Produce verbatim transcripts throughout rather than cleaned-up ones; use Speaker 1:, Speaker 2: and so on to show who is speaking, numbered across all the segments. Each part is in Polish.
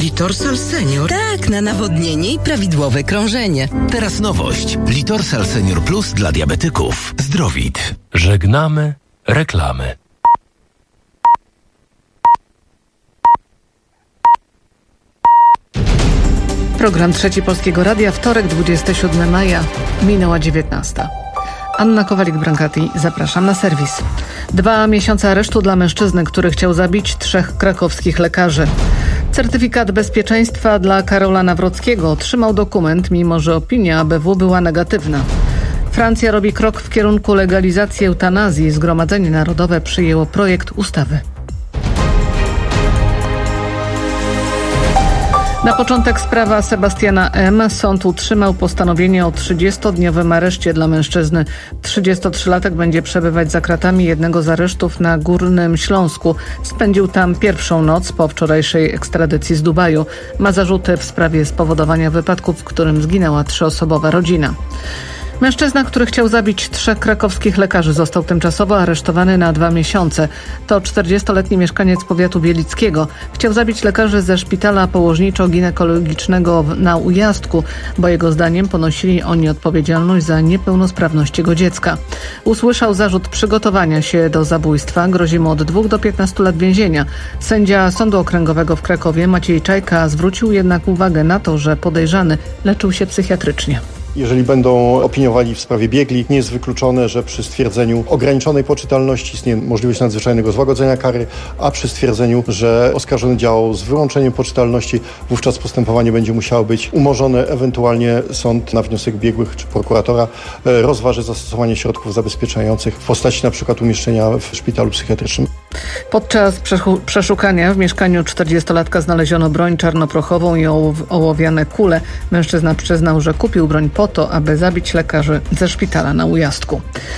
Speaker 1: Litorsal Senior?
Speaker 2: Tak, na nawodnienie i prawidłowe krążenie.
Speaker 3: Teraz nowość. Litorsal Senior Plus dla diabetyków. Zdrowit.
Speaker 4: Żegnamy reklamy.
Speaker 5: Program Trzeci Polskiego Radia, wtorek, dwudziestego siódmego maja, minęła dziewiętnasta. Anna Kowalik-Brankati, zapraszam na serwis. Dwa miesiące aresztu dla mężczyzny, który chciał zabić trzech krakowskich lekarzy. Certyfikat bezpieczeństwa dla Karola Nawrockiego otrzymał dokument, mimo że opinia A B W była negatywna. Francja robi krok w kierunku legalizacji eutanazji. Zgromadzenie Narodowe przyjęło projekt ustawy. Na początek sprawa Sebastiana M. Sąd utrzymał postanowienie o trzydziestodniowym areszcie dla mężczyzny. trzydziestotrzylatek będzie przebywać za kratami jednego z aresztów na Górnym Śląsku. Spędził tam pierwszą noc po wczorajszej ekstradycji z Dubaju. Ma zarzuty w sprawie spowodowania wypadku, w którym zginęła trzyosobowa rodzina. Mężczyzna, który chciał zabić trzech krakowskich lekarzy, został tymczasowo aresztowany na dwa miesiące. To czterdziestoletni mieszkaniec powiatu bielickiego. Chciał zabić lekarzy ze szpitala położniczo-ginekologicznego na Ujazdku, bo jego zdaniem ponosili oni odpowiedzialność za niepełnosprawność jego dziecka. Usłyszał zarzut przygotowania się do zabójstwa. Grozi mu od dwóch do piętnastu lat więzienia. Sędzia Sądu Okręgowego w Krakowie Maciej Czajka zwrócił jednak uwagę na to, że podejrzany leczył się psychiatrycznie.
Speaker 6: Jeżeli będą opiniowali w sprawie biegli, nie jest wykluczone, że przy stwierdzeniu ograniczonej poczytalności istnieje możliwość nadzwyczajnego złagodzenia kary, a przy stwierdzeniu, że oskarżony działał z wyłączeniem poczytalności, wówczas postępowanie będzie musiało być umorzone. Ewentualnie sąd na wniosek biegłych czy prokuratora rozważy zastosowanie środków zabezpieczających w postaci na przykład umieszczenia w szpitalu psychiatrycznym.
Speaker 5: Podczas przeszukania w mieszkaniu czterdziestolatka znaleziono broń czarnoprochową i ołowiane kule. Mężczyzna przyznał, że kupił broń po to, aby zabić lekarzy ze szpitala na Ujazdku.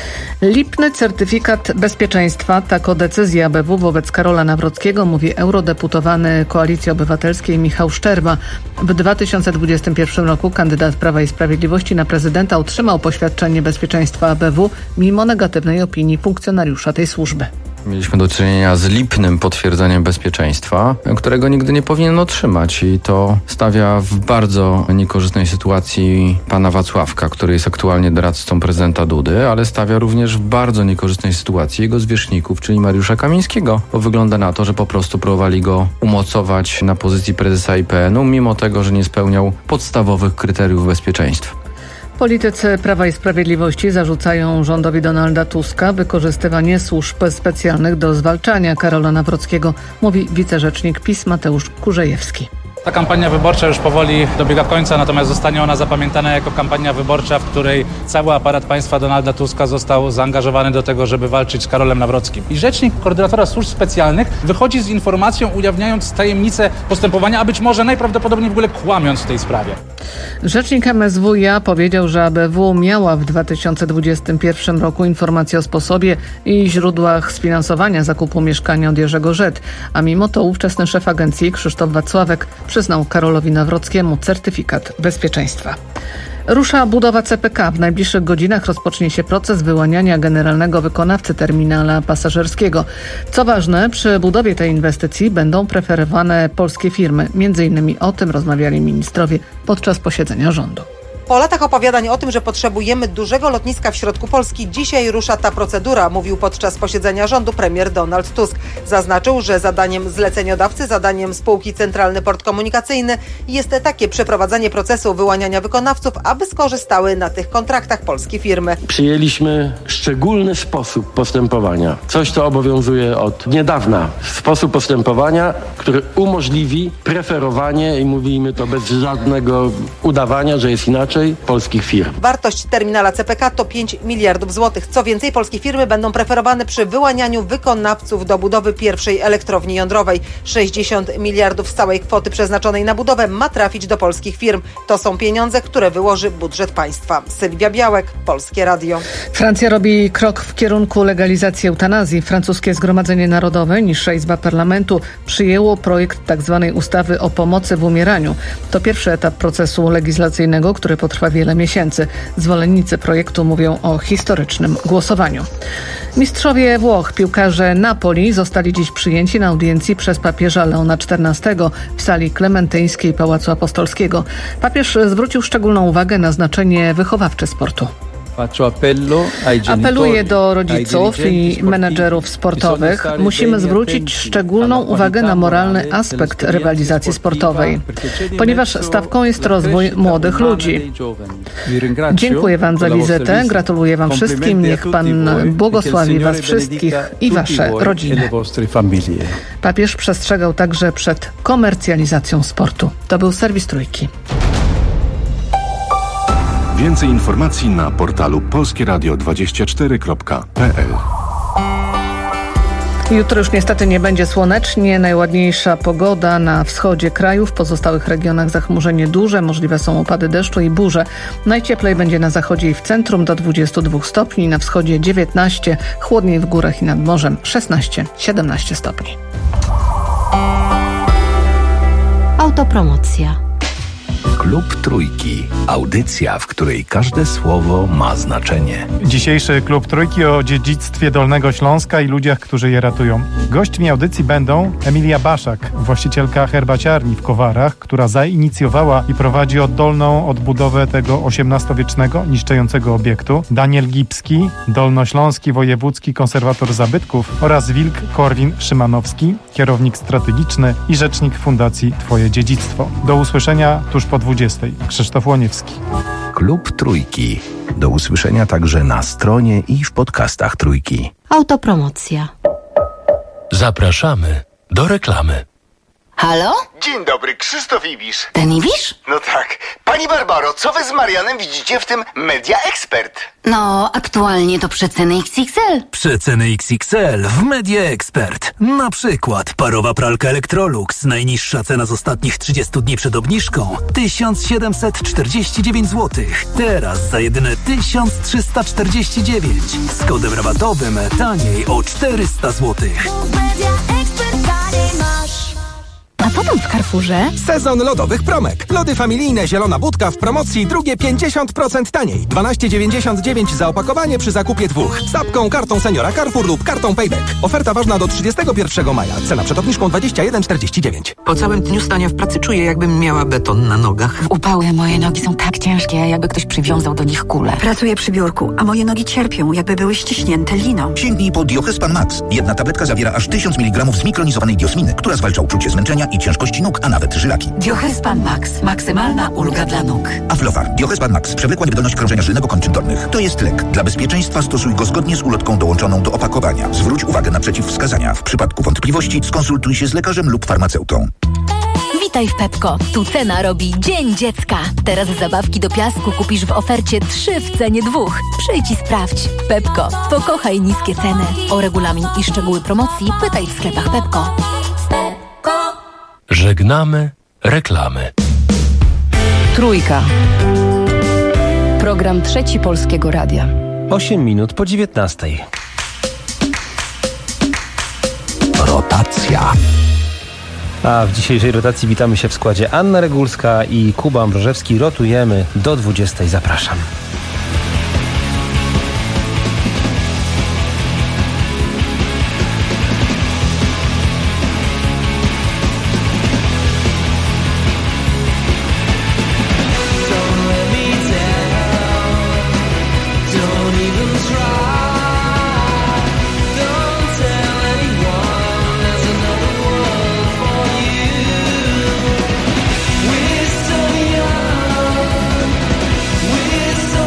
Speaker 5: Lipny certyfikat bezpieczeństwa. Tak o decyzji A B W wobec Karola Nawrockiego mówi eurodeputowany Koalicji Obywatelskiej Michał Szczerba. W dwa tysiące dwudziestym pierwszym roku kandydat Prawa i Sprawiedliwości na prezydenta otrzymał poświadczenie bezpieczeństwa A B W mimo negatywnej opinii funkcjonariusza tej służby.
Speaker 7: Mieliśmy do czynienia z lipnym potwierdzeniem bezpieczeństwa, którego nigdy nie powinien otrzymać i to stawia w bardzo niekorzystnej sytuacji pana Wacławka, który jest aktualnie doradcą prezydenta Dudy, ale stawia również w bardzo niekorzystnej sytuacji jego zwierzchników, czyli Mariusza Kamińskiego, bo wygląda na to, że po prostu próbowali go umocować na pozycji prezesa I P N u, mimo tego, że nie spełniał podstawowych kryteriów bezpieczeństwa.
Speaker 5: Politycy Prawa i Sprawiedliwości zarzucają rządowi Donalda Tuska wykorzystywanie służb specjalnych do zwalczania Karola Nawrockiego, mówi wicerzecznik PiS Mateusz Kurzejewski.
Speaker 8: Ta kampania wyborcza już powoli dobiega końca, natomiast zostanie ona zapamiętana jako kampania wyborcza, w której cały aparat państwa Donalda Tuska został zaangażowany do tego, żeby walczyć z Karolem Nawrockim. I rzecznik koordynatora służb specjalnych wychodzi z informacją, ujawniając tajemnicę postępowania, a być może najprawdopodobniej w ogóle kłamiąc w tej sprawie.
Speaker 5: Rzecznik M S W iA powiedział, że A B W miała w dwa tysiące dwudziestym pierwszym roku informacje o sposobie i źródłach sfinansowania zakupu mieszkania od Jerzego Rzet, a mimo to ówczesny szef agencji Krzysztof Wacławek przyznał Karolowi Nawrockiemu certyfikat bezpieczeństwa. Rusza budowa C P K. W najbliższych godzinach rozpocznie się proces wyłaniania generalnego wykonawcy terminala pasażerskiego. Co ważne, przy budowie tej inwestycji będą preferowane polskie firmy. Między innymi o tym rozmawiali ministrowie podczas posiedzenia rządu.
Speaker 9: Po latach opowiadań o tym, że potrzebujemy dużego lotniska w środku Polski, dzisiaj rusza ta procedura, mówił podczas posiedzenia rządu premier Donald Tusk. Zaznaczył, że zadaniem zleceniodawcy, zadaniem spółki Centralny Port Komunikacyjny jest takie przeprowadzenie procesu wyłaniania wykonawców, aby skorzystały na tych kontraktach polskie firmy.
Speaker 10: Przyjęliśmy szczególny sposób postępowania. Coś, co obowiązuje od niedawna. Sposób postępowania, który umożliwi preferowanie, i mówimy to bez żadnego udawania, że jest inaczej, polskich firm.
Speaker 9: Wartość terminala C P K to pięć miliardów złotych. Co więcej, polskie firmy będą preferowane przy wyłanianiu wykonawców do budowy pierwszej elektrowni jądrowej. sześćdziesiąt miliardów z całej kwoty przeznaczonej na budowę ma trafić do polskich firm. To są pieniądze, które wyłoży budżet państwa. Sylwia Białek, Polskie Radio.
Speaker 5: Francja robi krok w kierunku legalizacji eutanazji. Francuskie Zgromadzenie Narodowe, niższa izba parlamentu, przyjęło projekt tzw. ustawy o pomocy w umieraniu. To pierwszy etap procesu legislacyjnego, który potrwa wiele miesięcy. Zwolennicy projektu mówią o historycznym głosowaniu. Mistrzowie Włoch, piłkarze Napoli, zostali dziś przyjęci na audiencji przez papieża Leona czternastego w sali klementyńskiej Pałacu Apostolskiego. Papież zwrócił szczególną uwagę na znaczenie wychowawcze sportu. Apeluję do rodziców i menedżerów sportowych. Musimy zwrócić szczególną uwagę na moralny aspekt rywalizacji sportowej, ponieważ stawką jest rozwój młodych ludzi. Dziękuję Wam za wizytę, gratuluję Wam wszystkim, niech Pan błogosławi Was wszystkich i Wasze rodziny. Papież przestrzegał także przed komercjalizacją sportu. To był serwis Trójki.
Speaker 1: Więcej informacji na portalu polskie radio dwadzieścia cztery kropka p l.
Speaker 5: Jutro już niestety nie będzie słonecznie. Najładniejsza pogoda na wschodzie kraju. W pozostałych regionach zachmurzenie duże. Możliwe są opady deszczu i burze. Najcieplej będzie na zachodzie i w centrum do dwudziestu dwóch stopni. Na wschodzie dziewiętnaście, chłodniej w górach i nad morzem szesnaście siedemnaście stopni.
Speaker 11: Autopromocja.
Speaker 3: Klub Trójki. Audycja, w której każde słowo ma znaczenie.
Speaker 12: Dzisiejszy Klub Trójki o dziedzictwie Dolnego Śląska i ludziach, którzy je ratują. Gośćmi audycji będą Emilia Baszak, właścicielka herbaciarni w Kowarach, która zainicjowała i prowadzi oddolną odbudowę tego osiemnastowiecznego, niszczącego obiektu. Daniel Gipski, dolnośląski wojewódzki konserwator zabytków oraz Wilk Korwin-Szymanowski, kierownik strategiczny i rzecznik Fundacji Twoje Dziedzictwo. Do usłyszenia tuż po dwudziestej. Krzysztof Łoniewski.
Speaker 3: Klub Trójki. Do usłyszenia także na stronie i w podcastach Trójki.
Speaker 11: Autopromocja.
Speaker 4: Zapraszamy do reklamy.
Speaker 13: Halo?
Speaker 14: Dzień dobry, Krzysztof Ibisz.
Speaker 13: Ten Ibisz?
Speaker 14: No tak. Pani Barbaro, co wy z Marianem widzicie w tym Media Expert?
Speaker 13: No, aktualnie to przeceny X X L.
Speaker 15: Przeceny X X L w Media Expert. Na przykład parowa pralka Electrolux. Najniższa cena z ostatnich trzydziestu dni przed obniżką tysiąc siedemset czterdzieści dziewięć złotych. Teraz za jedyne tysiąc trzysta czterdzieści dziewięć. Z kodem rabatowym taniej o czterysta złotych.
Speaker 16: A co tam w Carrefourze?
Speaker 17: Sezon lodowych promek. Lody familijne zielona budka w promocji, drugie pięćdziesiąt procent taniej. dwanaście dziewięćdziesiąt dziewięć za opakowanie przy zakupie dwóch. Z apką, kartą seniora Carrefour lub kartą Payback. Oferta ważna do trzydziestego pierwszego maja. Cena przed obniżką dwadzieścia jeden czterdzieści dziewięć.
Speaker 18: Po całym dniu stania w pracy czuję, jakbym miała beton na nogach.
Speaker 16: W upały moje nogi są tak ciężkie, jakby ktoś przywiązał do nich kulę.
Speaker 19: Pracuję przy biurku, a moje nogi cierpią, jakby były ściśnięte liną.
Speaker 20: Sięgnij po Diohespan Max. Jedna tabletka zawiera aż tysiąc miligramów zmikronizowanej diosminy, która zwalcza uczucie zmęczenia i ciężkości nóg, a nawet żylaki.
Speaker 16: Diohespan Max. Maksymalna ulga dla nóg.
Speaker 20: Aflofar. Diohespan Max. Przewlekła niewydolność krążenia żylnego kończyn dolnych. To jest lek. Dla bezpieczeństwa stosuj go zgodnie z ulotką dołączoną do opakowania. Zwróć uwagę na przeciwwskazania. W przypadku wątpliwości skonsultuj się z lekarzem lub farmaceutą.
Speaker 11: Witaj w Pepko. Tu cena robi Dzień Dziecka. Teraz zabawki do piasku kupisz w ofercie trzy w cenie dwóch. Przyjdź i sprawdź. Pepko. Pokochaj niskie ceny. O regulamin i szczegóły promocji pytaj w sklepach Pepko.
Speaker 4: Żegnamy reklamy.
Speaker 2: Trójka. Program Trzeci Polskiego Radia.
Speaker 21: osiem minut po dziewiętnastej.
Speaker 3: Rotacja.
Speaker 21: A w dzisiejszej rotacji witamy się w składzie Anna Regulska i Kuba Ambrożewski. Rotujemy do dwudziestej. Zapraszam.
Speaker 22: We're so young, we're so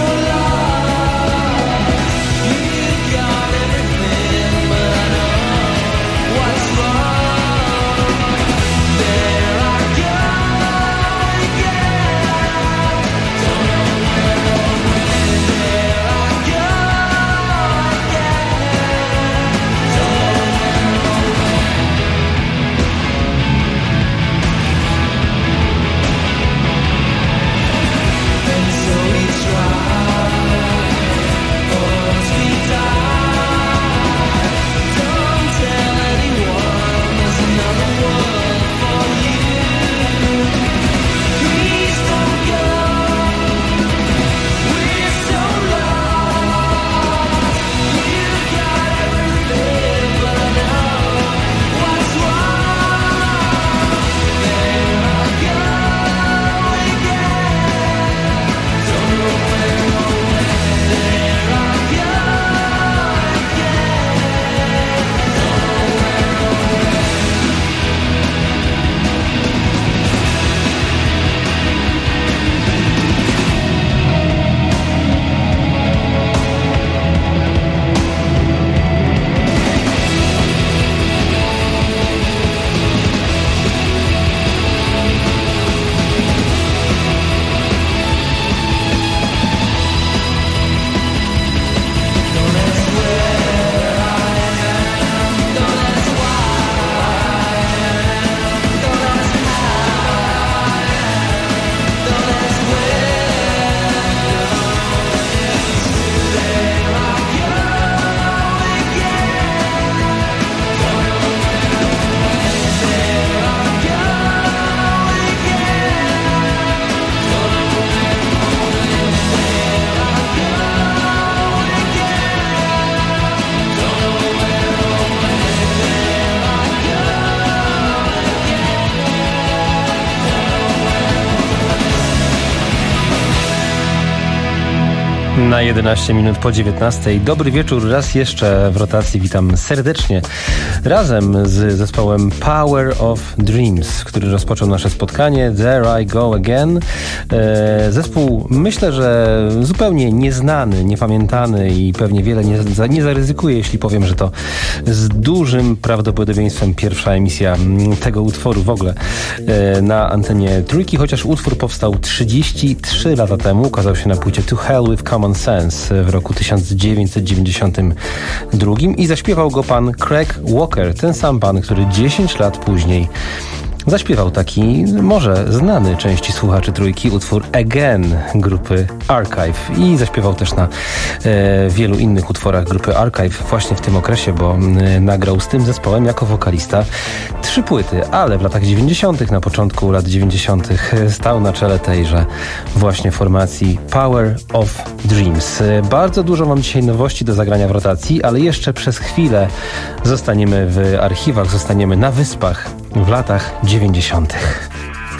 Speaker 21: Na jedenaście minut po dziewiętnastej. Dobry wieczór, raz jeszcze w rotacji witam serdecznie. Razem z zespołem Power of Dreams, który rozpoczął nasze spotkanie. There I Go Again. Zespół, myślę, że zupełnie nieznany, niepamiętany i pewnie wiele nie, nie zaryzykuję, jeśli powiem, że to z dużym prawdopodobieństwem pierwsza emisja tego utworu w ogóle na antenie Trójki, chociaż utwór powstał trzydzieści trzy lata temu, ukazał się na płycie To Hell with Common Sense w roku tysiąc dziewięćset dziewięćdziesiątym drugim i zaśpiewał go pan Craig Walker, ten sam pan, który dziesięć lat później zaśpiewał taki, może znany części słuchaczy Trójki, utwór Again grupy Archive i zaśpiewał też na e, wielu innych utworach grupy Archive właśnie w tym okresie, bo e, nagrał z tym zespołem jako wokalista trzy płyty, ale w latach dziewięćdziesiątych, na początku lat dziewięćdziesiątych stał na czele tejże właśnie formacji Power of Dreams. E, bardzo dużo mam dzisiaj nowości do zagrania w rotacji, ale jeszcze przez chwilę zostaniemy w archiwach, zostaniemy na Wyspach w latach dziewięćdziesiątych.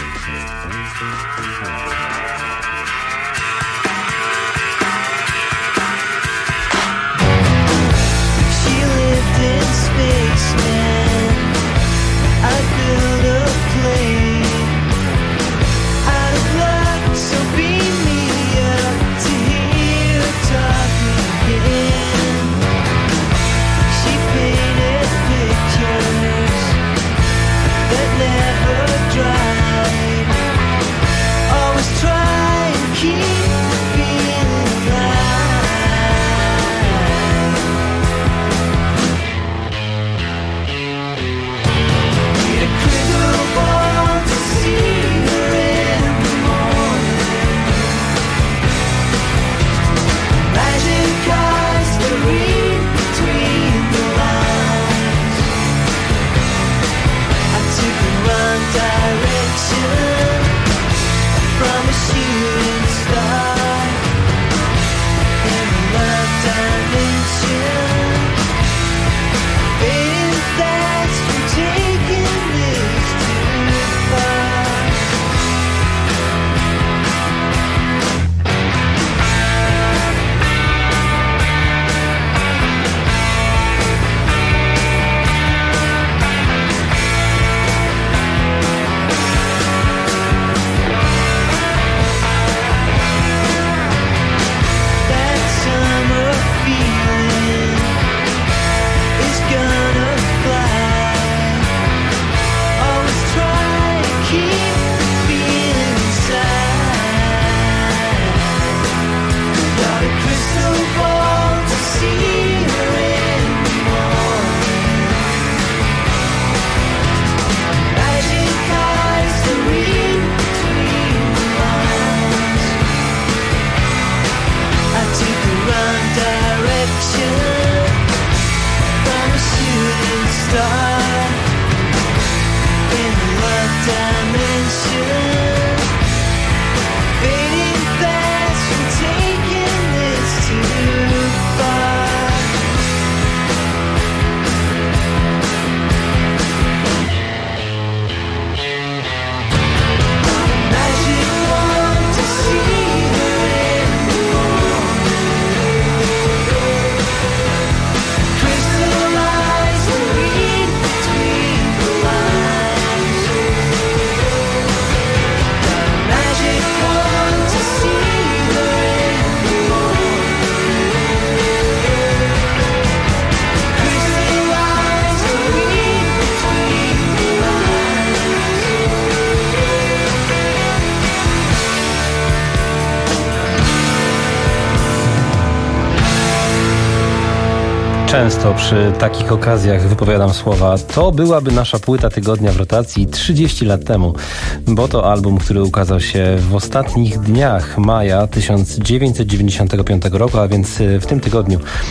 Speaker 21: Często przy takich okazjach wypowiadam słowa: to byłaby nasza płyta tygodnia w rotacji trzydzieści lat temu, bo to album, który ukazał się w ostatnich dniach maja tysiąc dziewięćset dziewięćdziesiątego piątego roku, a więc w tym tygodniu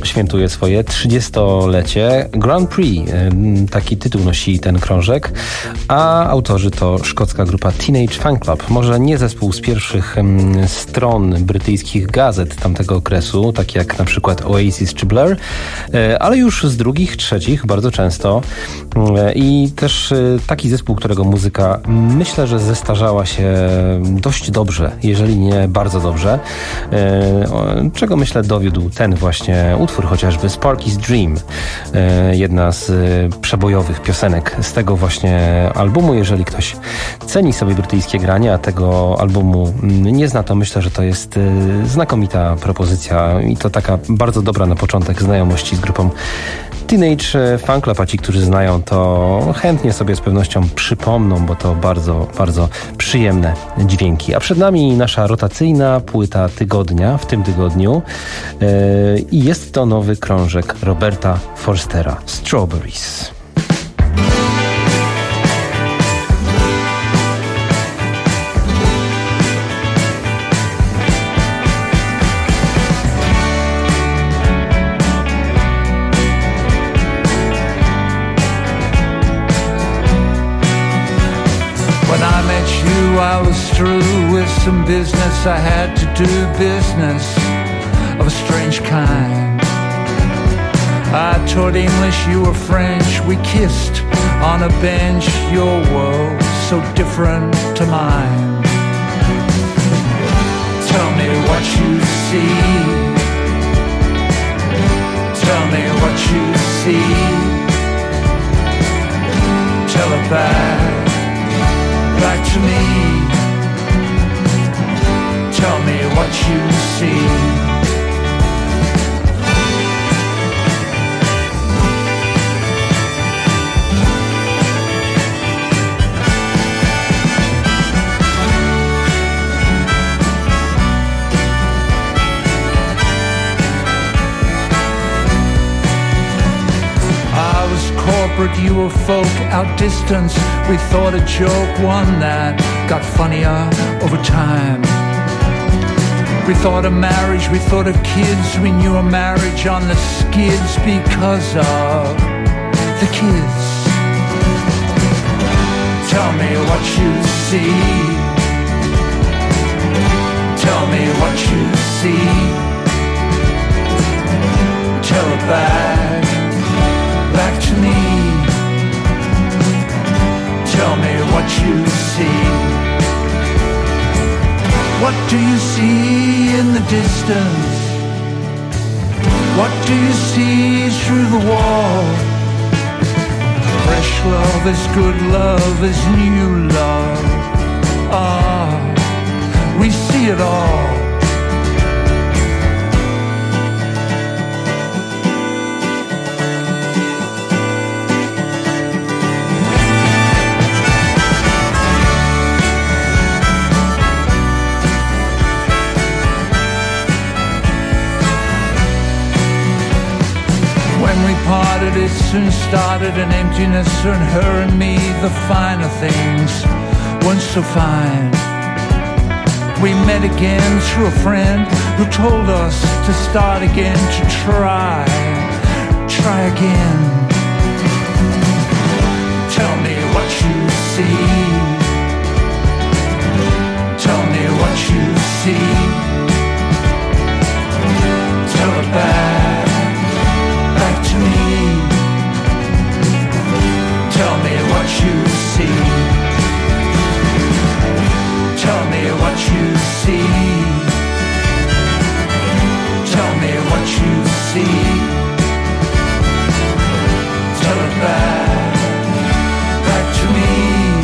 Speaker 21: świętuje swoje trzydziestolecie. Grand Prix, taki tytuł nosi ten krążek, a autorzy to szkocka grupa Teenage Fan Club. Może nie zespół z pierwszych stron brytyjskich gazet tamtego okresu, tak jak na przykład Oasis czy Blur, ale już z drugich, trzecich bardzo często. I też taki zespół, którego muzyka myślę, że zestarzała się dość dobrze, jeżeli nie bardzo dobrze. Czego myślę dowiódł ten właśnie utwór, chociażby Sparky's Dream. Jedna z przebojowych piosenek z tego właśnie albumu. Jeżeli ktoś ceni sobie brytyjskie granie, a tego albumu nie zna, to myślę, że to jest znakomita propozycja i to taka bardzo dobra na początek znajomości z grupą Teenage Fan Club, a ci, którzy znają, to chętnie sobie z pewnością przypomną, bo to bardzo, bardzo przyjemne dźwięki. A przed nami nasza rotacyjna płyta tygodnia w tym tygodniu yy, i jest to nowy krążek Roberta Forstera, Strawberries.
Speaker 6: I was through with some business. I had to do business of a strange kind. I taught English, you were French. We kissed on a bench. Your world so different to mine. Tell me what you see. Tell me what you see. Tell it back, back to me. Tell me what you see. I was corporate, you were folk, outdistanced. We thought a joke, one that got funnier over time. We thought of marriage, we thought of kids. We knew a marriage on the skids because of the kids. Tell me what you see. Tell me what you see. Tell it back, back to me. Tell me what you see. What do you see in the distance? What do you see through the wall? Fresh love is good love is new love. Ah, we see it all. Parted, it soon started an emptiness in her and me. The finer things weren't so fine. We met again through a friend who told us to start again, to try, try again. Tell me what you see. Tell me what you see. Tell it back, back to me. Tell me what you see. Tell me what you see. Tell me what you see. Tell it back, back to me.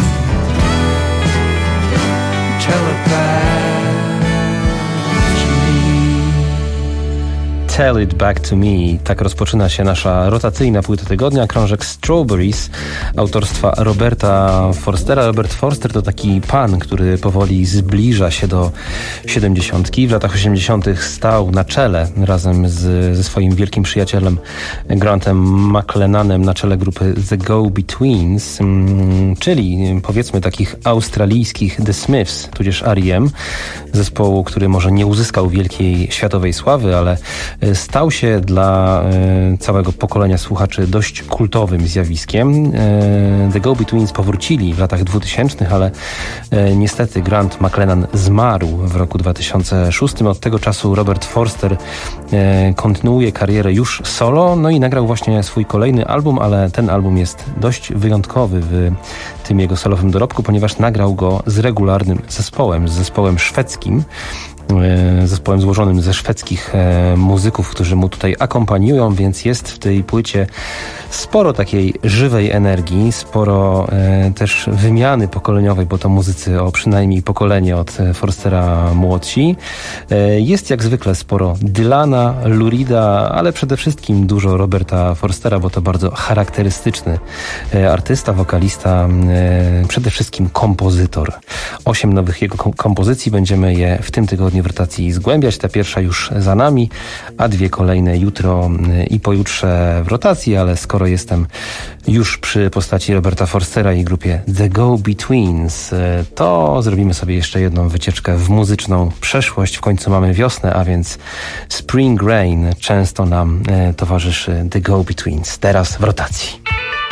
Speaker 6: Tell it back to me.
Speaker 21: Tell It Back to Me. Tak rozpoczyna się nasza rotacyjna płyta tygodnia, krążek Strawberries autorstwa Roberta Forstera. Robert Forster to taki pan, który powoli zbliża się do siedemdziesiątki. W latach osiemdziesiątych stał na czele razem z, ze swoim wielkim przyjacielem Grantem McLennanem na czele grupy The Go-Betweens, czyli powiedzmy takich australijskich The Smiths, tudzież R E M, zespołu, który może nie uzyskał wielkiej światowej sławy, ale stał się dla całego pokolenia słuchaczy dość kultowym zjawiskiem. The Go-Betweens powrócili w latach dwutysięcznych, ale niestety Grant McLennan zmarł w roku dwa tysiące szóstym. Od tego czasu Robert Forster kontynuuje karierę już solo, no i nagrał właśnie swój kolejny album, ale ten album jest dość wyjątkowy w tym jego solowym dorobku, ponieważ nagrał go z regularnym zespołem, z zespołem szwedzkim, zespołem złożonym ze szwedzkich muzyków, którzy mu tutaj akompaniują, więc jest w tej płycie sporo takiej żywej energii, sporo też wymiany pokoleniowej, bo to muzycy o przynajmniej pokolenie od Forstera młodsi. Jest jak zwykle sporo Dylana, Lurida, ale przede wszystkim dużo Roberta Forstera, bo to bardzo charakterystyczny artysta, wokalista, przede wszystkim kompozytor. Osiem nowych jego kompozycji, będziemy je w tym tygodniu w rotacji zgłębiać. Ta pierwsza już za nami, a dwie kolejne jutro i pojutrze w rotacji, ale skoro jestem już przy postaci Roberta Forstera i grupie The Go-Betweens, to zrobimy sobie jeszcze jedną wycieczkę w muzyczną przeszłość. W końcu mamy wiosnę, a więc Spring Rain często nam towarzyszy The Go-Betweens. Teraz w rotacji.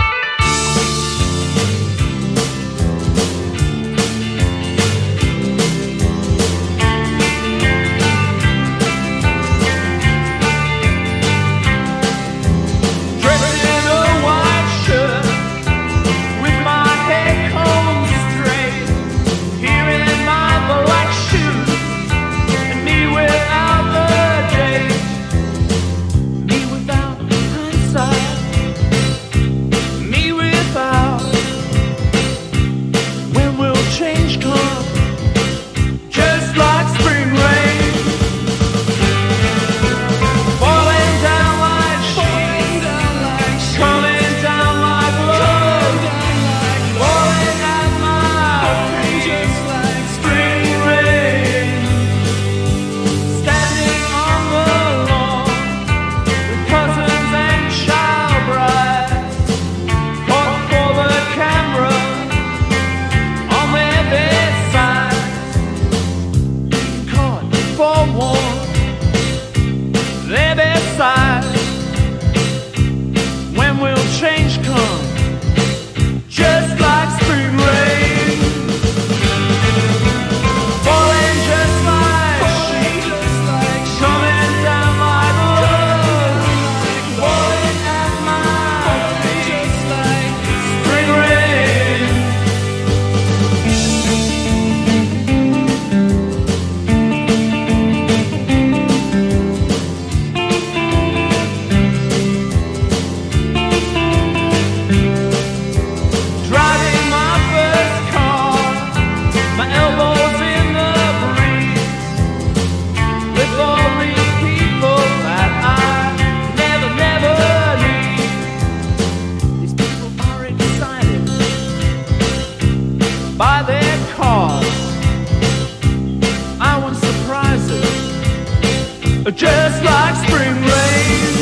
Speaker 7: Just like spring rain,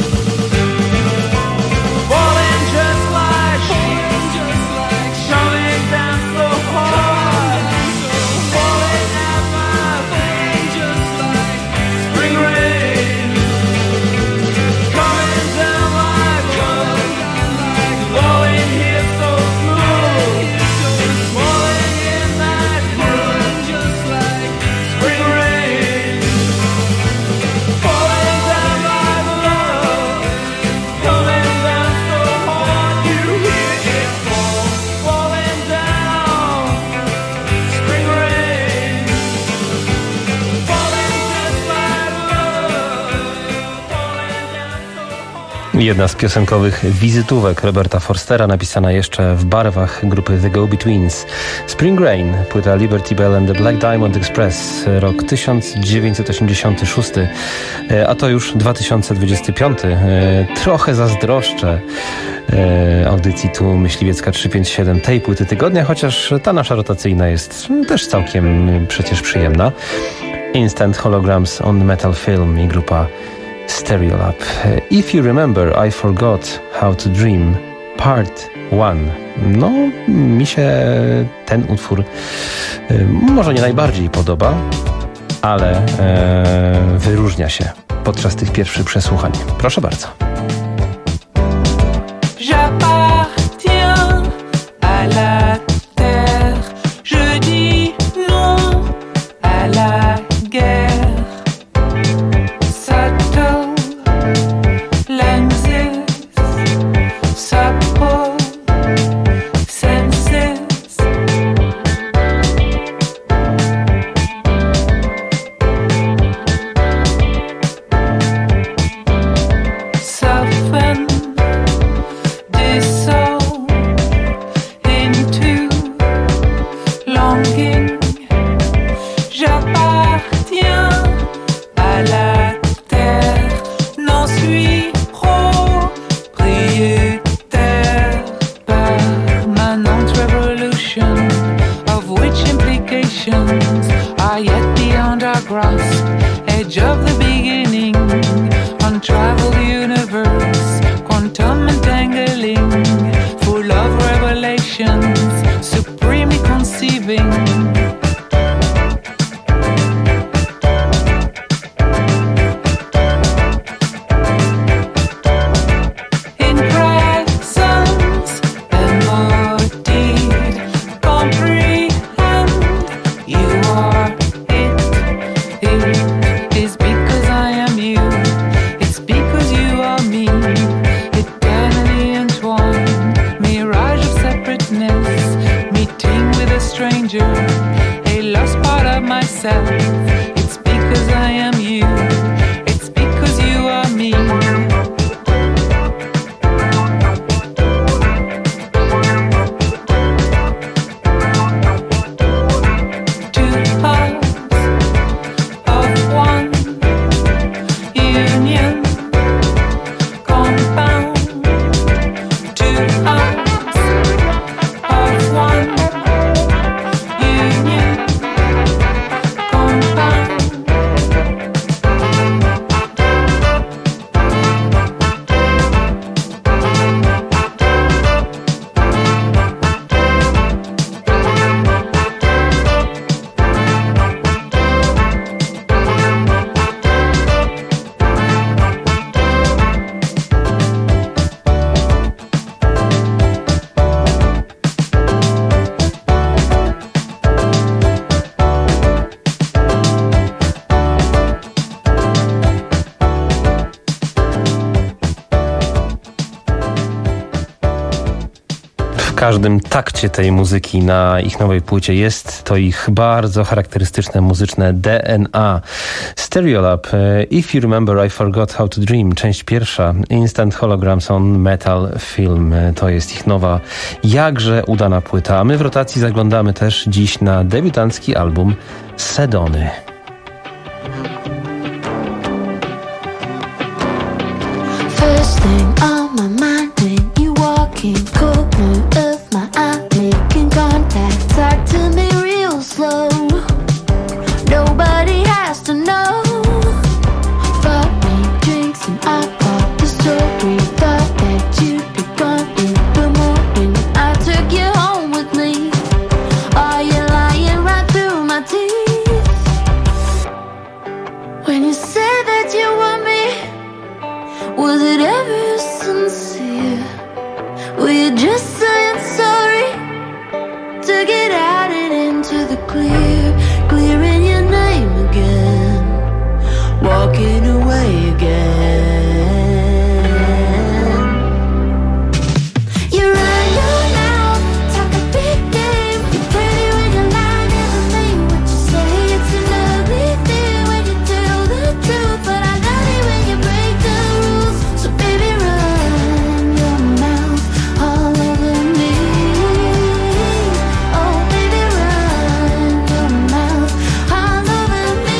Speaker 7: falling just like sheep, coming down so hard, falling at my feet just like spring rain, coming down like water, falling here so smooth, falling in that groove just like spring rain.
Speaker 21: Jedna z piosenkowych wizytówek Roberta Forstera, napisana jeszcze w barwach grupy The Go-Betweens. Spring Rain, płyta Liberty Bell and the Black Diamond Express, rok tysiąc dziewięćset osiemdziesiąty szósty, a to już dwa tysiące dwudziesty piąty. Trochę zazdroszczę audycji tu Myśliwiecka trzysta pięćdziesiąt siedem tej płyty tygodnia, chociaż ta nasza rotacyjna jest też całkiem przecież przyjemna. Instant Holograms on Metal Film i grupa Stereolab. If you remember, I forgot how to dream. Part one. No, mi się ten utwór może nie najbardziej podoba, ale e, wyróżnia się. podczas tych pierwszych przesłuchań. Proszę bardzo.
Speaker 7: J'appartiens à la terre, je dis non à la guerre. Sato, lenses, sapo, senses. Soften, dissolve into longing. J'appartiens à la terre, n'en suis propriétaire. Permanent revolution, of which implications are yet beyond our grasp. Edge of the beginning, untraveled universe, quantum entangling, full of revelations, supremely conceiving. In presence, embodied, comprehend, you are it. It is because I am you. It's because you are me. Eternally entwined, mirage of separateness, meeting with a stranger, a lost part of myself. It's because I am you. It's because you are me. Two hearts of one union, compound. Two hearts of one union, compound.
Speaker 21: W każdym takcie tej muzyki na ich nowej płycie jest to ich bardzo charakterystyczne muzyczne D N A. Stereolab, If You Remember I Forgot How to Dream, część pierwsza, Instant Holograms on Metal Film. To jest ich nowa, jakże udana płyta. A my w rotacji zaglądamy też dziś na debiutancki album Sedony.
Speaker 8: First thing on my mind when you walk in, corner of my eye, making contact. Talk to me real slow. Nobody has to know. Bought me drinks and I bought the story. Thought that you'd be gone in the morning. I took you home with me. Are you lying right through my teeth? When you said that you want me, was it ever sincere? Were you just saying sorry to get out and into the clear? Clearing your name again, walking away again. You run your mouth, talk a big game. You're pretty when you lie, never mean what you say. It's an ugly thing when you tell the truth, but I love it when you break the rules. So baby, run your mouth all over me. Oh baby, run your mouth all over me.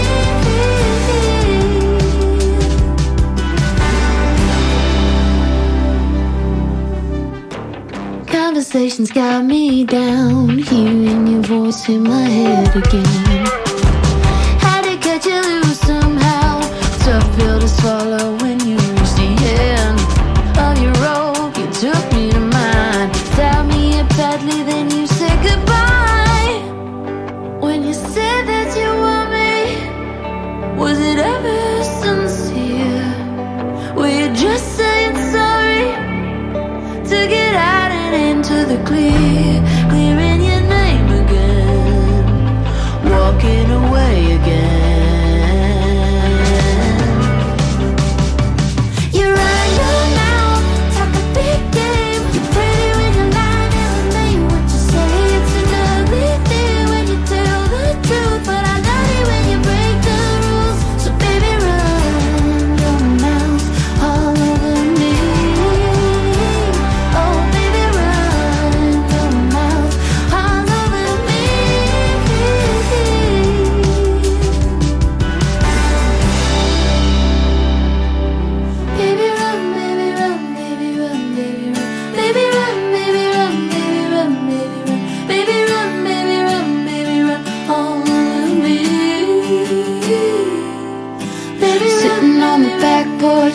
Speaker 8: Conversations got me down, hearing your voice in my head again. Had to cut you loose somehow, tough pill to swallow when you reached the end of your rope. You took me to mine, tied me up tightly, then you said goodbye. When you said that you want me, was it ever sincere?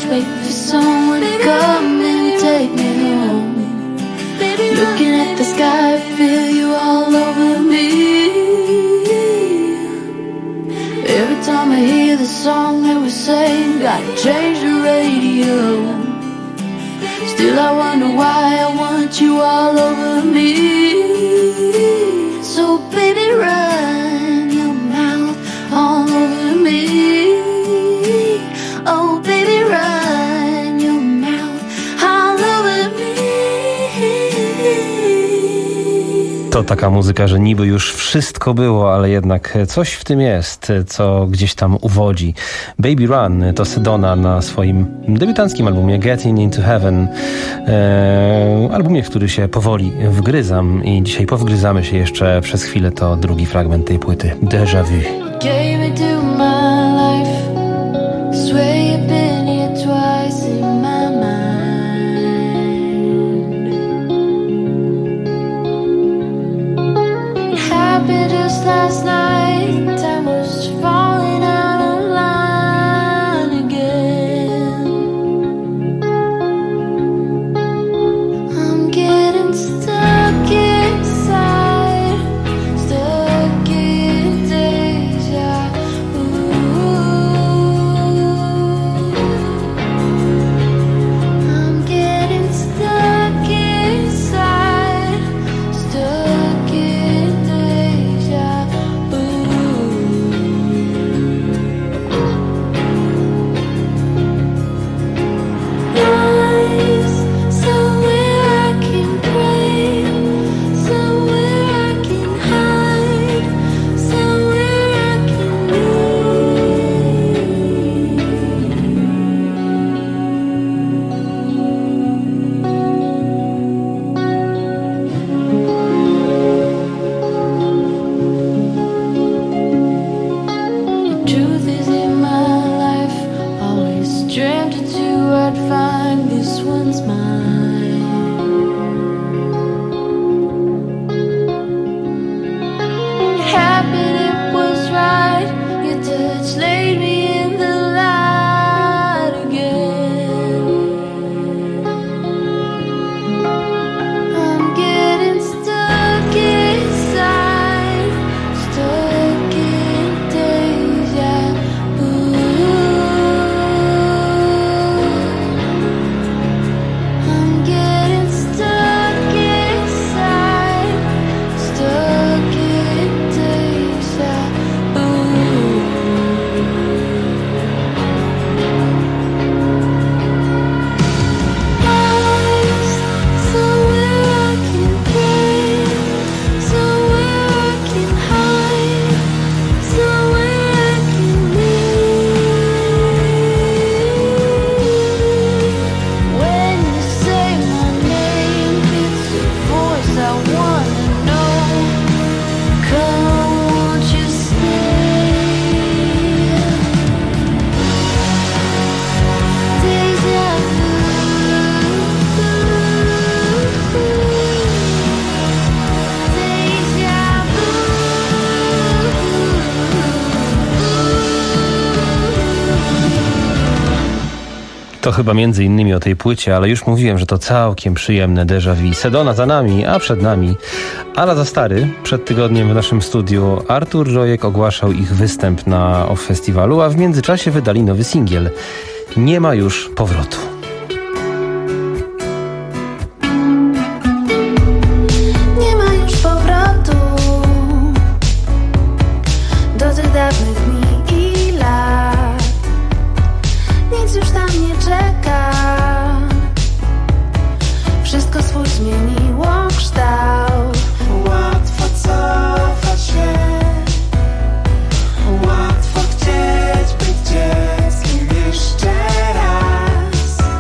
Speaker 8: wait for someone to come and take me home. Looking at the sky, I feel you all over me. Every time I hear the song that we sang, gotta change the radio. Still I wonder why I want you all over me. So baby, run your mouth all over me. Oh baby, run your mouth all over me.
Speaker 21: To taka muzyka, że niby już wszystko było, ale jednak coś w tym jest, co gdzieś tam uwodzi. Baby Run to Sedona na swoim debiutanckim albumie Getting Into Heaven. E, albumie, w który się powoli wgryzam i dzisiaj powgryzamy się jeszcze przez chwilę. To drugi fragment tej płyty, Déjà Vu.
Speaker 8: Came into my life. Swear you've been here twice in my mind. It happened just last night. Time was falling out of line again. I'm getting stuck inside, stuck in deja vu. I'm getting stuck inside, stuck in deja vu. Nice, somewhere I can pray, somewhere I can hide, somewhere I can The truth is in my life, always dreamt it too, I'd find this one's mine. It happened, it was right, your touch laid me in the light again. I'm getting stuck inside, stuck in deja vu. I'm getting stuck inside, stuck in deja vu. Lost, somewhere I can pray, somewhere I can hide, somewhere I can be. When you say my name, it's a voice I wanna know. Come, won't you stay? Deja vu. Deja vu.
Speaker 21: To chyba między innymi o tej płycie, ale już mówiłem, że to całkiem przyjemne déjà vu. Sedona za nami, a przed nami Ala za stary. Przed tygodniem w naszym studiu Artur Rojek ogłaszał ich występ na Off Festiwalu, a w międzyczasie wydali nowy singiel. Nie ma już powrotu.
Speaker 8: Nie ma już powrotu do tych dawnych dni i lat. Nic już tam nie czeka. Wszystko swój zmieniło kształt. Łatwo cofać się, łatwo chcieć być dzieckiem jeszcze raz.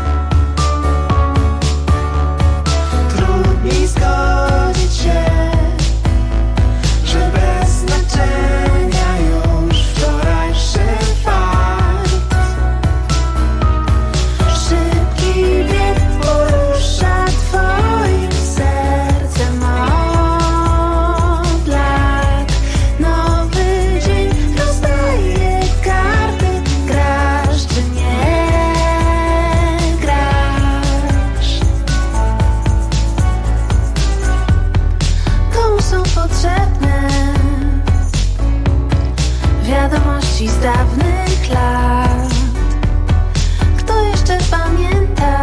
Speaker 8: wiadomości z dawnych lat. Kto jeszcze pamięta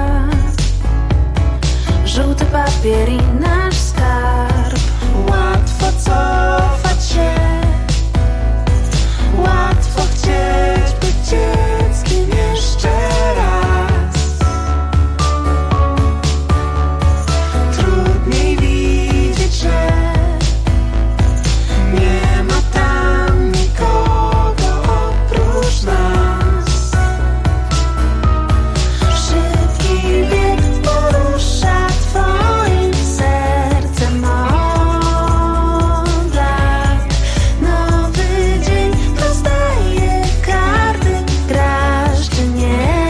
Speaker 8: żółty papier i nasz skarb? Łatwo cofać się, łatwo chcieć być dzieckiem jeszcze raz. Trudniej widzieć, że nie ma tam nikogo oprócz nas. Szybki bieg porusza twoim sercem od lat. Nowy dzień rozdaje karty. Grasz czy nie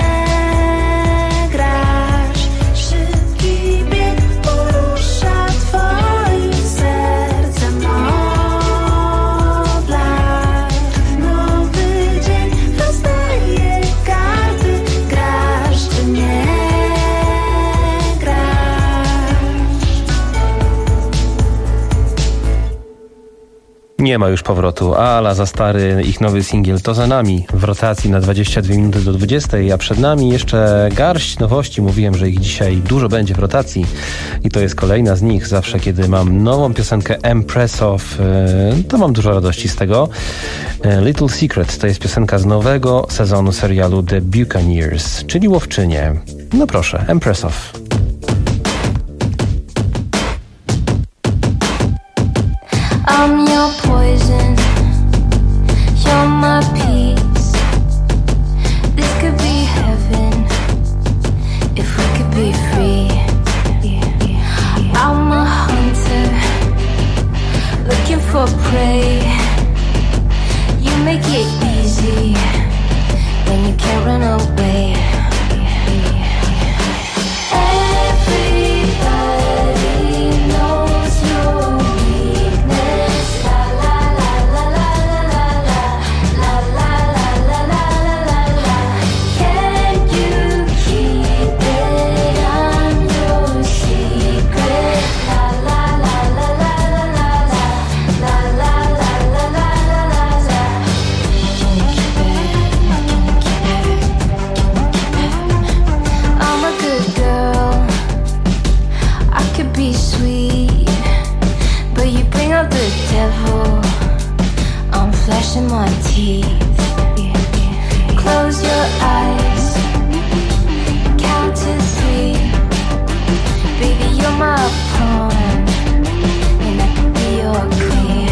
Speaker 8: grasz? Szybki bieg porusza twoim sercem od lat. Nowy dzień rozdaje karty. Grasz czy nie grasz?
Speaker 21: Nie ma już powrotu. Ala za stary, ich nowy singiel to za nami. W rotacji na dwadzieścia dwie minuty do dwudziestej, a przed nami jeszcze garść nowości. Mówiłem, że ich dzisiaj dużo będzie w rotacji i to jest kolejna z nich. Zawsze, kiedy mam nową piosenkę Empress of, e, to mam dużo radości z tego. E, Little Secret to jest piosenka z nowego sezonu serialu The Buccaneers, czyli Łowczynie. No proszę, Empress of.
Speaker 8: I'm your poison, you're my peace. This could be heaven if we could be free. I'm a hunter, looking for prey. You make it easy when you can't run away. Everybody knows your weakness. La la la la la la la la la la la la la la. Can you keep it on your secret? La la la la la la la la la la la la la la. Can you keep it? Can you keep it? I'm a good girl, I could be sweet, but you bring out the devil. I'm flashing my teeth. Close your eyes, count to three. Baby, you're my pawn, and I could be your queen.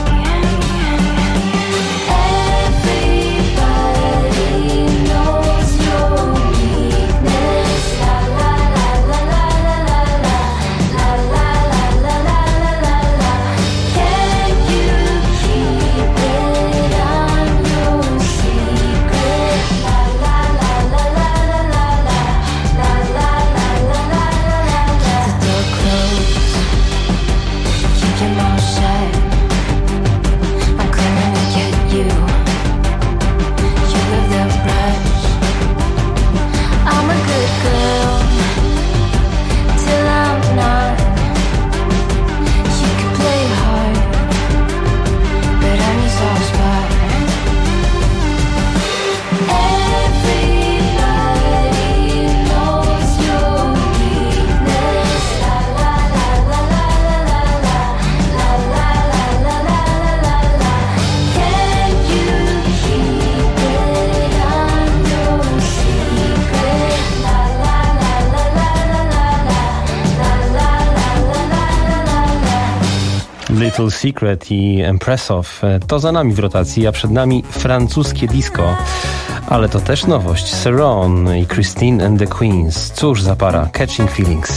Speaker 8: Everybody knows your weakness. La la la la la la la la la la la la la la. Can you keep it on your secret? La la la la la la la la la la la la la. Keep the door closed, keep your mouth shut. I'm coming to get you. You love the rush. I'm a good girl till I'm not. You can play hard, but I'm your soft spot. Everybody knows your weakness. La la la la la la la la la la la la la la. Can you keep it on your secret? La la la la la la la la la la la la.
Speaker 21: Little Secret i Empress of. To za nami w rotacji, a przed nami francuskie disco. Ale to też nowość. Ceron i Christine and the Queens. Cóż za para. Catching Feelings.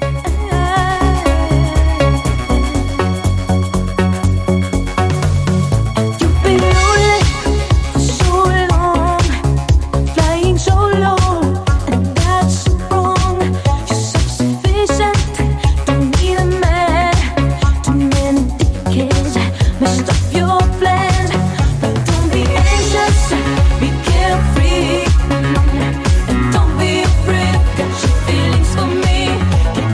Speaker 8: Been rolling for so long, flying so low, and that's wrong. You're self-sufficient, don't need a man. Too many decades messed up your plans, but don't be anxious, be carefree, and don't be afraid. Got your feelings for me, get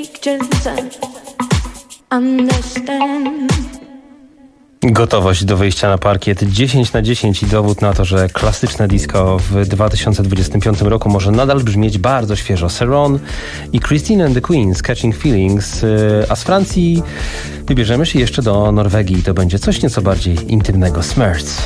Speaker 8: speak, gentlemen. Understand.
Speaker 21: Gotowość do wyjścia na parkiet dziesięć na dziesięć i dowód na to, że klasyczne disco w dwa tysiące dwudziestym piątym roku może nadal brzmieć bardzo świeżo. Ceron i Christine and the Queens, Catching Feelings, a z Francji wybierzemy się jeszcze do Norwegii i to będzie coś nieco bardziej intymnego. Smurfs.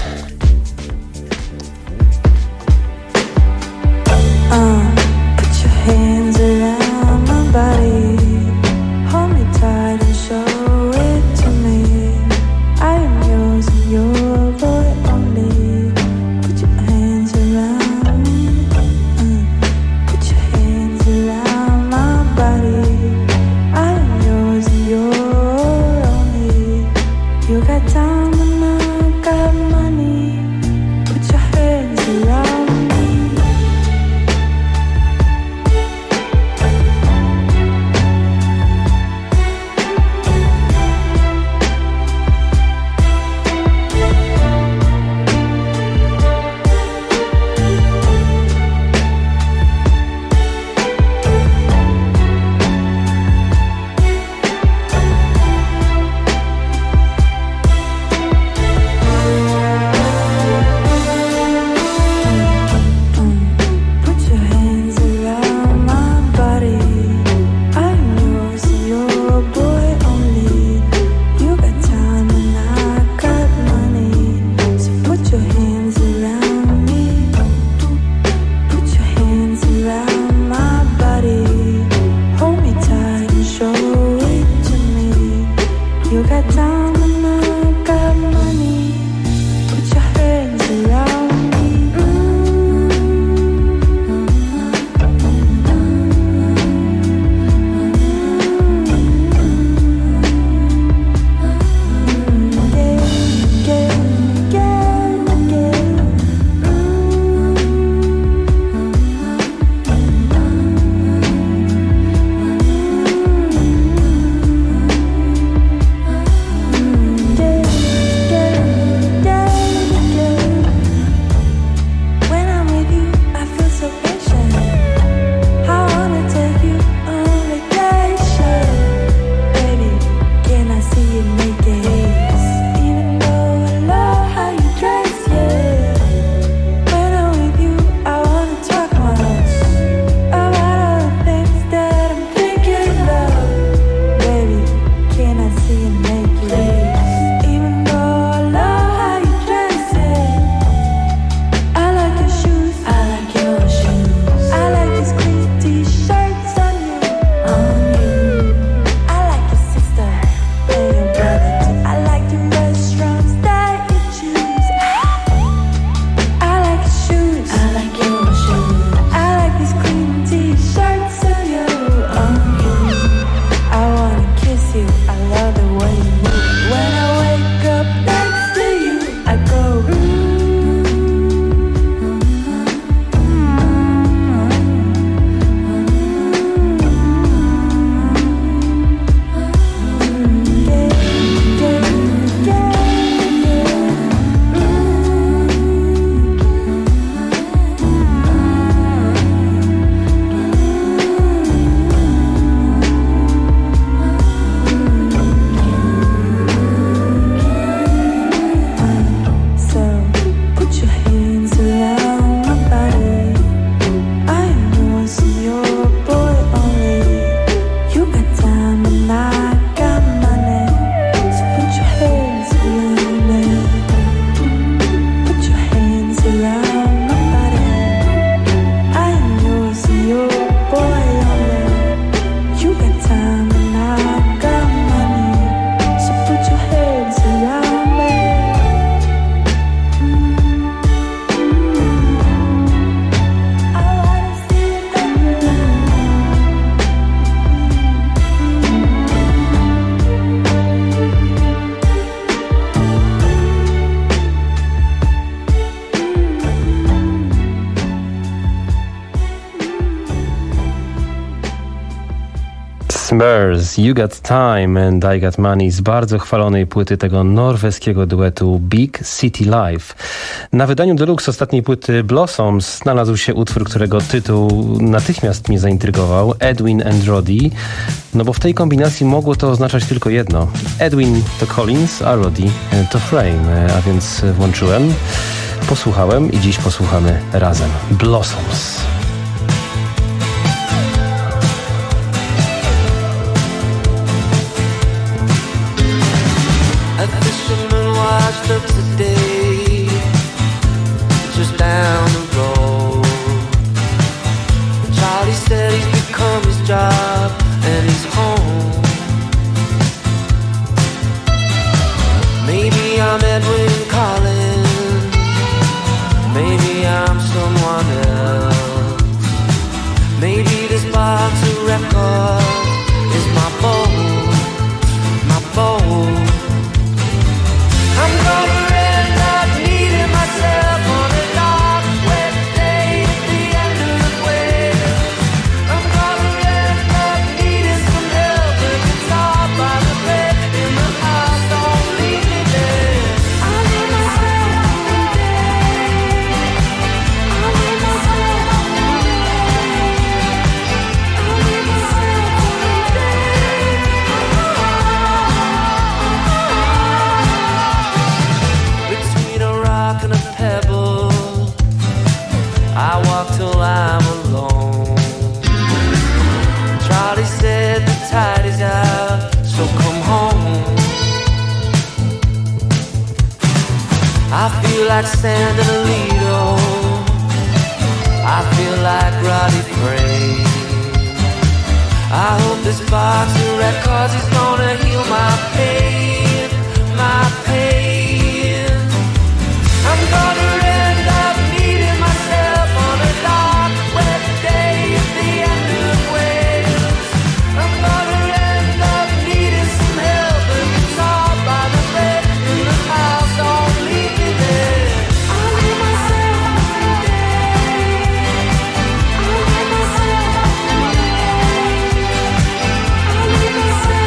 Speaker 21: Smurs, You Got Time and I Got Money z bardzo chwalonej płyty tego norweskiego duetu Big City Life. Na wydaniu deluxe ostatniej płyty Blossoms znalazł się utwór, którego tytuł natychmiast mnie zaintrygował, Edwin and Roddy, no bo w tej kombinacji mogło to oznaczać tylko jedno. Edwin to Collins, a Roddy to Frame, a więc włączyłem, posłuchałem i dziś posłuchamy razem. Blossoms.
Speaker 10: Washed up today, just down the road. Charlie said he's become his job and he's home. Maybe I'm Edwin Collins, maybe I'm someone else. Maybe this box of records is my boat, my boat. I'm gonna end up needing myself on a dark, wet day at the end of the way. I'm gonna end up needing some help with the guitar by the bed in the house. Don't leave me there. I need myself every day. I need myself every day. I need myself every day. Between a rock and a pebble, I walk till I'm alone. Charlie said the tide is out, so come home. I feel like San Antonio, I feel like Roddy Frame. I hope this box of records is gonna heal my pain, my pain. I'm gonna end up needing myself on a dark, wet day at the end of Wales. I'm gonna end up needing some help with the guitar by the bed in the house. Don't leave me there. I need myself every day. I need myself every day. I need myself.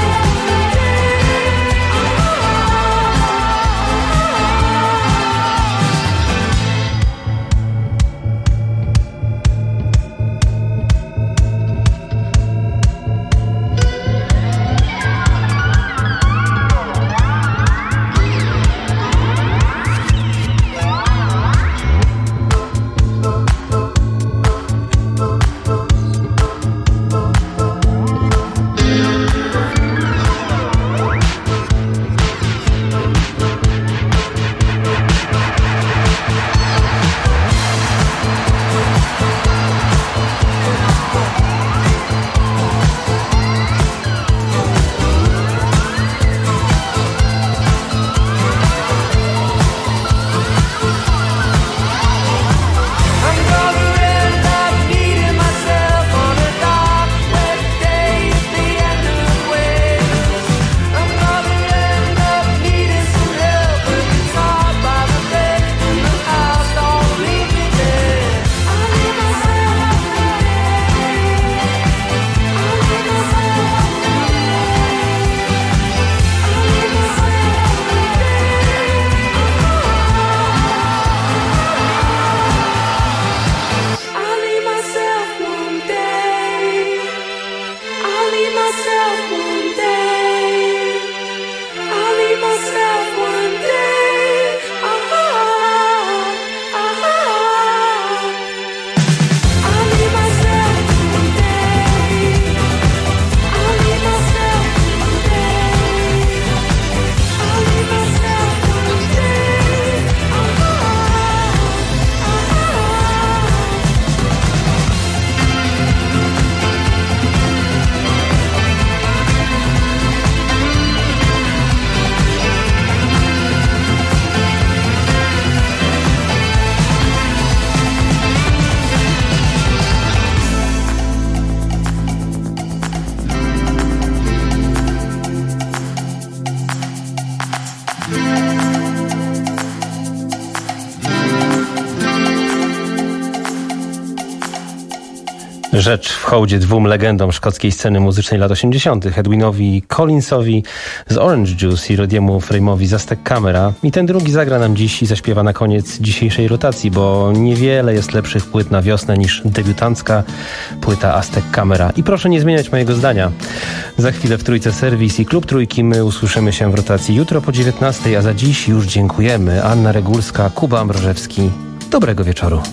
Speaker 21: rzecz w hołdzie dwóm legendom szkockiej sceny muzycznej lat osiemdziesiątych. Edwinowi Collinsowi z Orange Juice i Rodiemu Frame'owi z Aztec Camera. I ten drugi zagra nam dziś i zaśpiewa na koniec dzisiejszej rotacji, bo niewiele jest lepszych płyt na wiosnę niż debiutancka płyta Aztec Camera. I proszę nie zmieniać mojego zdania. Za chwilę w Trójce Serwis i Klub Trójki. My usłyszymy się w rotacji jutro po dziewiętnastej, a za dziś już dziękujemy. Anna Regulska, Kuba Ambrożewski. Dobrego wieczoru.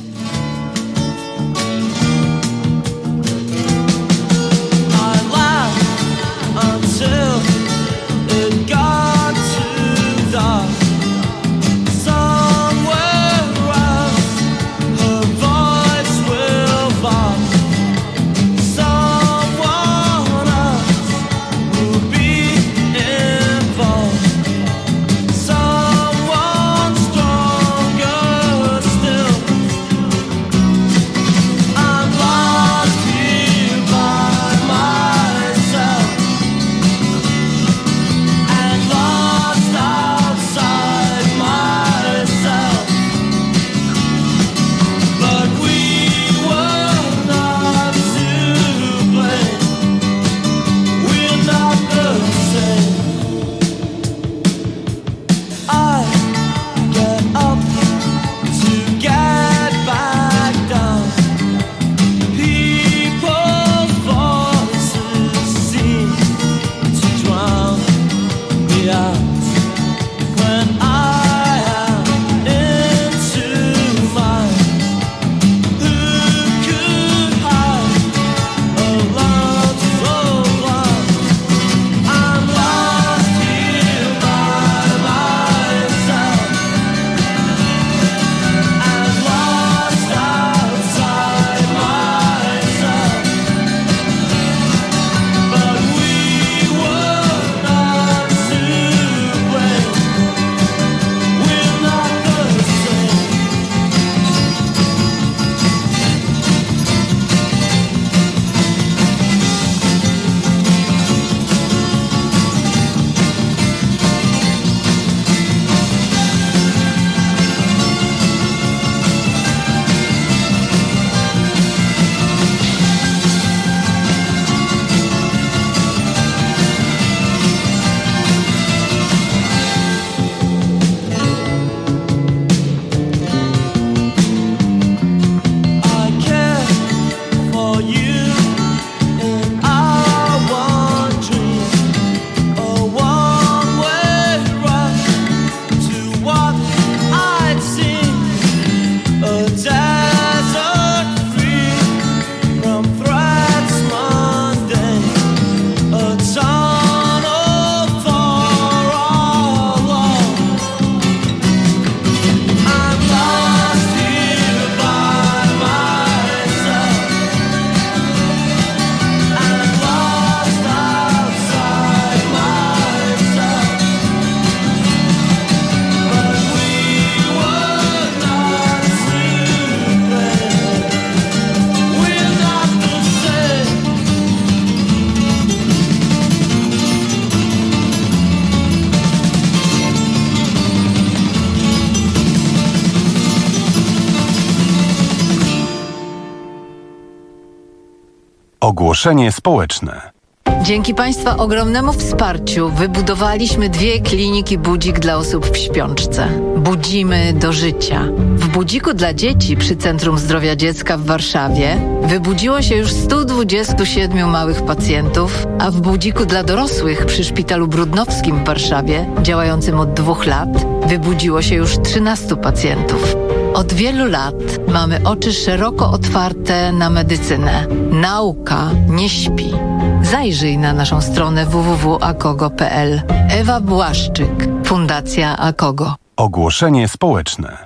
Speaker 1: Ogłoszenie społeczne.
Speaker 2: Dzięki Państwa ogromnemu wsparciu wybudowaliśmy dwie kliniki Budzik dla osób w śpiączce. Budzimy do życia. W Budziku dla dzieci przy Centrum Zdrowia Dziecka w Warszawie wybudziło się już stu dwudziestu siedmiu małych pacjentów, a w Budziku dla dorosłych przy Szpitalu Brudnowskim w Warszawie, działającym od dwóch lat, wybudziło się już trzynastu pacjentów. Od wielu lat mamy oczy szeroko otwarte na medycynę. Nauka nie śpi. Zajrzyj na naszą stronę w w w kropka akogo kropka p l. Ewa Błaszczyk, Fundacja Akogo.
Speaker 1: Ogłoszenie społeczne.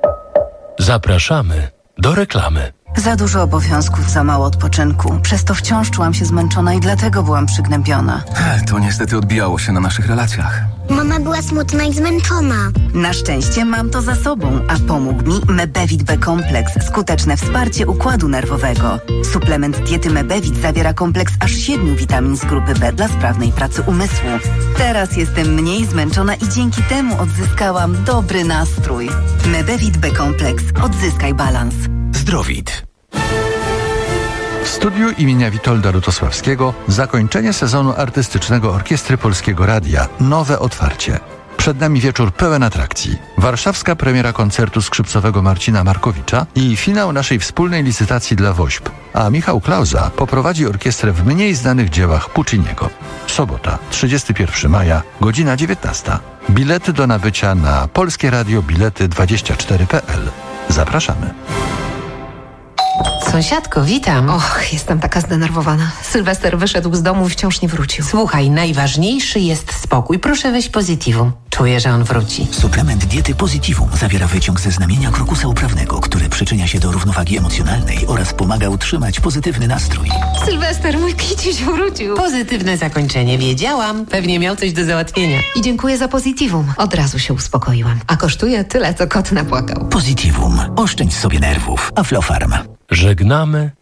Speaker 4: Zapraszamy do reklamy.
Speaker 19: Za dużo obowiązków, za mało odpoczynku. Przez to wciąż czułam się zmęczona i dlatego byłam przygnębiona.
Speaker 9: To niestety odbijało się na naszych relacjach.
Speaker 22: Mama była smutna i zmęczona.
Speaker 19: Na szczęście mam to za sobą, a pomógł mi Mebevit B-kompleks, skuteczne wsparcie układu nerwowego. Suplement diety Mebevit zawiera kompleks aż siedmiu witamin z grupy B dla sprawnej pracy umysłu. Teraz jestem mniej zmęczona i dzięki temu odzyskałam dobry nastrój. Mebevit B-kompleks. Odzyskaj balans.
Speaker 3: Zdrowit.
Speaker 5: studiu imienia Witolda Lutosławskiego zakończenie sezonu artystycznego Orkiestry Polskiego Radia. Nowe otwarcie. Przed nami wieczór pełen atrakcji. Warszawska premiera koncertu skrzypcowego Marcina Markowicza i finał naszej wspólnej licytacji dla WOŚP. A Michał Klauza poprowadzi orkiestrę w mniej znanych dziełach Pucciniego. Sobota, trzydziestego pierwszego maja, godzina dziewiętnasta. Bilety do nabycia na Polskie Radio Bilety dwadzieścia cztery kropka p l. Zapraszamy.
Speaker 12: Sąsiadko, witam.
Speaker 23: Och, jestem taka zdenerwowana. Sylwester wyszedł z domu i wciąż nie wrócił.
Speaker 12: Słuchaj, najważniejszy jest spokój. Proszę weź Positivum. Czuję, że on wróci.
Speaker 24: Suplement diety Positivum zawiera wyciąg ze znamienia krokusa uprawnego, który przyczynia się do równowagi emocjonalnej oraz pomaga utrzymać pozytywny nastrój.
Speaker 23: Sylwester, mój kiciuś wrócił.
Speaker 12: Pozytywne zakończenie. Wiedziałam. Pewnie miał coś do załatwienia.
Speaker 23: I dziękuję za Positivum. Od razu się uspokoiłam. A kosztuje tyle, co kot napłakał.
Speaker 24: Positivum. Oszczędź sobie nerwów. Aflofarm.
Speaker 4: Żegnamy